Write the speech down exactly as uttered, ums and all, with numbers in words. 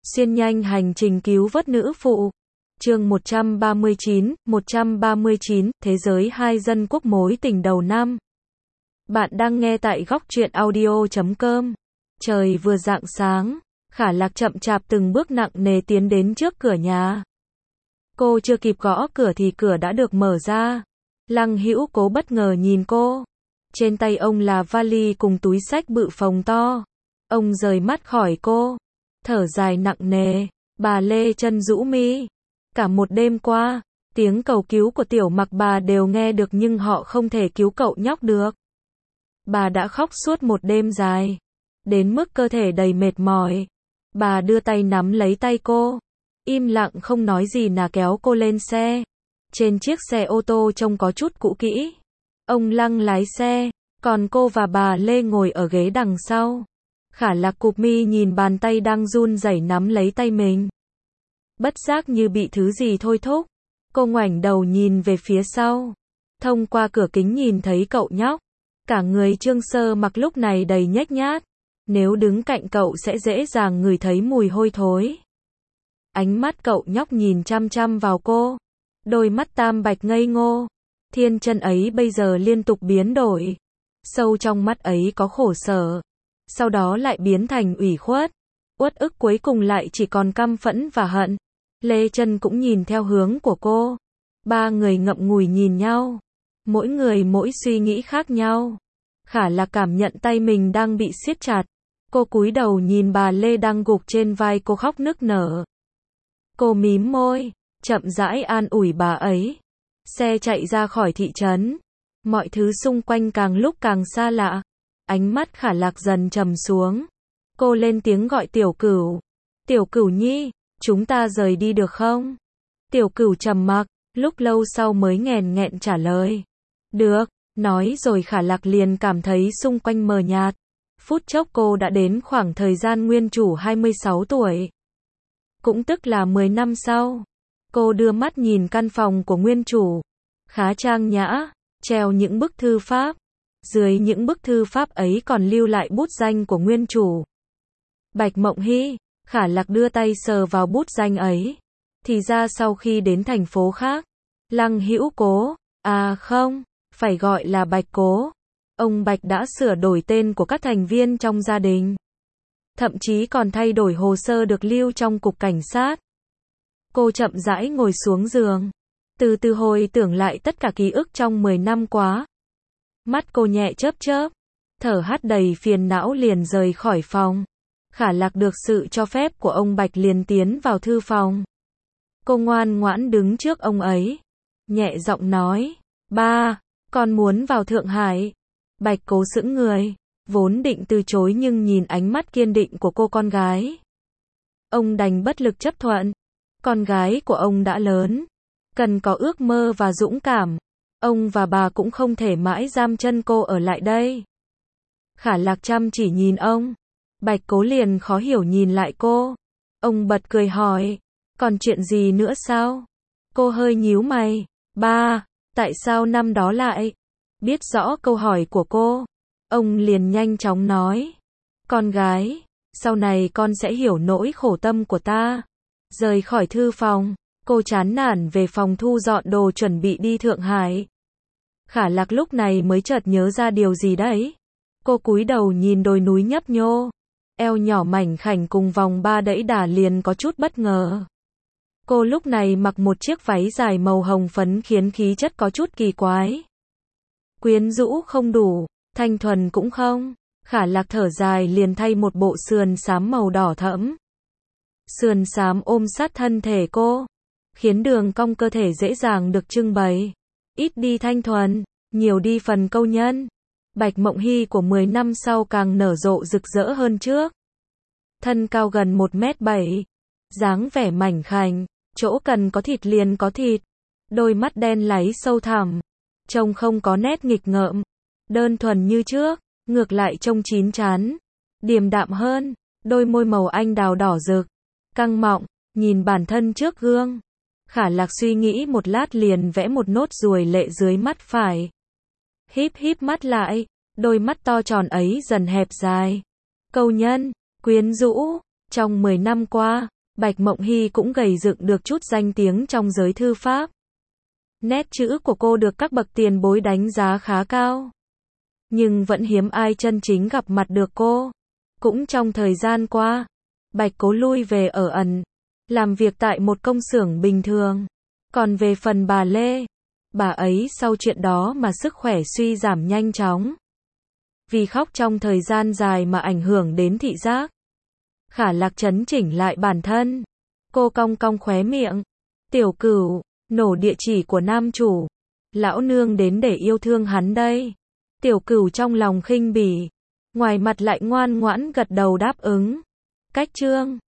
Xuyên nhanh hành trình cứu vớt nữ phụ. Chương một trăm ba mươi chín, một trăm ba mươi chín, Thế giới hai dân quốc mối tình đầu năm. Bạn đang nghe tại góc truyện audio chấm com. Trời vừa rạng sáng, Khả Lạc chậm chạp từng bước nặng nề tiến đến trước cửa nhà. Cô chưa kịp gõ cửa thì cửa đã được mở ra. Lăng Hữu Cố bất ngờ nhìn cô. Trên tay ông là vali cùng túi xách bự phồng to. Ông rời mắt khỏi cô, thở dài nặng nề. Bà Lê Chân rũ mi. Cả một đêm qua, tiếng cầu cứu của Tiểu Mặc bà đều nghe được nhưng họ không thể cứu cậu nhóc được. Bà đã khóc suốt một đêm dài, đến mức cơ thể đầy mệt mỏi. Bà đưa tay nắm lấy tay cô, im lặng không nói gì là kéo cô lên xe. Trên chiếc xe ô tô trông có chút cũ kỹ. Ông Lăng lái xe, còn cô và bà Lê ngồi ở ghế đằng sau. Khả Lạc cụp mi nhìn bàn tay đang run rẩy nắm lấy tay mình. Bất giác như bị thứ gì thôi thúc. Cô ngoảnh đầu nhìn về phía sau. Thông qua cửa kính nhìn thấy cậu nhóc. Cả người Trương Sơ Mặc lúc này đầy nhếch nhác. Nếu đứng cạnh cậu sẽ dễ dàng ngửi thấy mùi hôi thối. Ánh mắt cậu nhóc nhìn chăm chăm vào cô. Đôi mắt tam bạch ngây ngô. Thiên chân ấy bây giờ liên tục biến đổi. Sâu trong mắt ấy có khổ sở. Sau đó lại biến thành ủy khuất. Uất ức cuối cùng lại chỉ còn căm phẫn và hận. Lê Chân cũng nhìn theo hướng của cô. Ba người ngậm ngùi nhìn nhau. Mỗi người mỗi suy nghĩ khác nhau. Khả Lạc cảm nhận tay mình đang bị siết chặt. Cô cúi đầu nhìn bà Lê đang gục trên vai cô khóc nức nở. Cô mím môi, chậm rãi an ủi bà ấy. Xe chạy ra khỏi thị trấn. Mọi thứ xung quanh càng lúc càng xa lạ. Ánh mắt Khả Lạc dần trầm xuống. Cô lên tiếng gọi Tiểu Cửu. Tiểu Cửu nhi, chúng ta rời đi được không? Tiểu Cửu trầm mặc, lúc lâu sau mới nghẹn nghẹn trả lời. Được, nói rồi Khả Lạc liền cảm thấy xung quanh mờ nhạt. Phút chốc cô đã đến khoảng thời gian nguyên chủ hai mươi sáu tuổi. Cũng tức là mười năm sau. Cô đưa mắt nhìn căn phòng của nguyên chủ. Khá trang nhã, treo những bức thư pháp. Dưới những bức thư pháp ấy còn lưu lại bút danh của nguyên chủ. Bạch Mộng Hy. Khả Lạc đưa tay sờ vào bút danh ấy. Thì ra sau khi đến thành phố khác, Lăng Hữu Cố, à không, phải gọi là Bạch Cố. Ông Bạch đã sửa đổi tên của các thành viên trong gia đình. Thậm chí còn thay đổi hồ sơ được lưu trong cục cảnh sát. Cô chậm rãi ngồi xuống giường. Từ từ hồi tưởng lại tất cả ký ức trong mười năm quá. Mắt cô nhẹ chớp chớp. Thở hắt đầy phiền não liền rời khỏi phòng. Khả Lạc được sự cho phép của ông Bạch liền tiến vào thư phòng. Cô ngoan ngoãn đứng trước ông ấy. Nhẹ giọng nói. Ba, con muốn vào Thượng Hải. Bạch Cố sững người. Vốn định từ chối nhưng nhìn ánh mắt kiên định của cô con gái. Ông đành bất lực chấp thuận. Con gái của ông đã lớn. Cần có ước mơ và dũng cảm. Ông và bà cũng không thể mãi giam chân cô ở lại đây. Khả Lạc chăm chỉ nhìn ông. Bạch Cố liền khó hiểu nhìn lại cô. Ông bật cười hỏi. Còn chuyện gì nữa sao? Cô hơi nhíu mày. Ba, tại sao năm đó lại? Biết rõ câu hỏi của cô. Ông liền nhanh chóng nói. Con gái, sau này con sẽ hiểu nỗi khổ tâm của ta. Rời khỏi thư phòng, cô chán nản về phòng thu dọn đồ chuẩn bị đi Thượng Hải. Khả Lạc lúc này mới chợt nhớ ra điều gì đấy. Cô cúi đầu nhìn đồi núi nhấp nhô. Eo nhỏ mảnh khảnh cùng vòng ba đẫy đà liền có chút bất ngờ. Cô lúc này mặc một chiếc váy dài màu hồng phấn khiến khí chất có chút kỳ quái. Quyến rũ không đủ, thanh thuần cũng không. Khả Lạc thở dài liền thay một bộ sườn xám màu đỏ thẫm. Sườn xám ôm sát thân thể cô, khiến đường cong cơ thể dễ dàng được trưng bày. Ít đi thanh thuần, nhiều đi phần câu nhân. Bạch Mộng Hy của mười năm sau càng nở rộ rực rỡ hơn trước. Thân cao gần một mét bảy, dáng vẻ mảnh khảnh, chỗ cần có thịt liền có thịt. Đôi mắt đen láy sâu thẳm, trông không có nét nghịch ngợm, đơn thuần như trước, ngược lại trông chín chắn, điềm đạm hơn. Đôi môi màu anh đào đỏ rực, căng mọng, nhìn bản thân trước gương. Khả Lạc suy nghĩ một lát liền vẽ một nốt ruồi lệ dưới mắt phải. Híp híp mắt lại, đôi mắt to tròn ấy dần hẹp dài. Câu nhân, quyến rũ, trong mười năm qua, Bạch Mộng Hy cũng gầy dựng được chút danh tiếng trong giới thư pháp. Nét chữ của cô được các bậc tiền bối đánh giá khá cao. Nhưng vẫn hiếm ai chân chính gặp mặt được cô. Cũng trong thời gian qua, Bạch Cố lui về ở ẩn, làm việc tại một công xưởng bình thường. Còn về phần bà Lê, bà ấy sau chuyện đó mà sức khỏe suy giảm nhanh chóng. Vì khóc trong thời gian dài mà ảnh hưởng đến thị giác. Khả Lạc chấn chỉnh lại bản thân. Cô cong cong khóe miệng. Tiểu Cửu, nổ địa chỉ của nam chủ. Lão nương đến để yêu thương hắn đây. Tiểu Cửu trong lòng khinh bỉ, ngoài mặt lại ngoan ngoãn gật đầu đáp ứng. Cách chương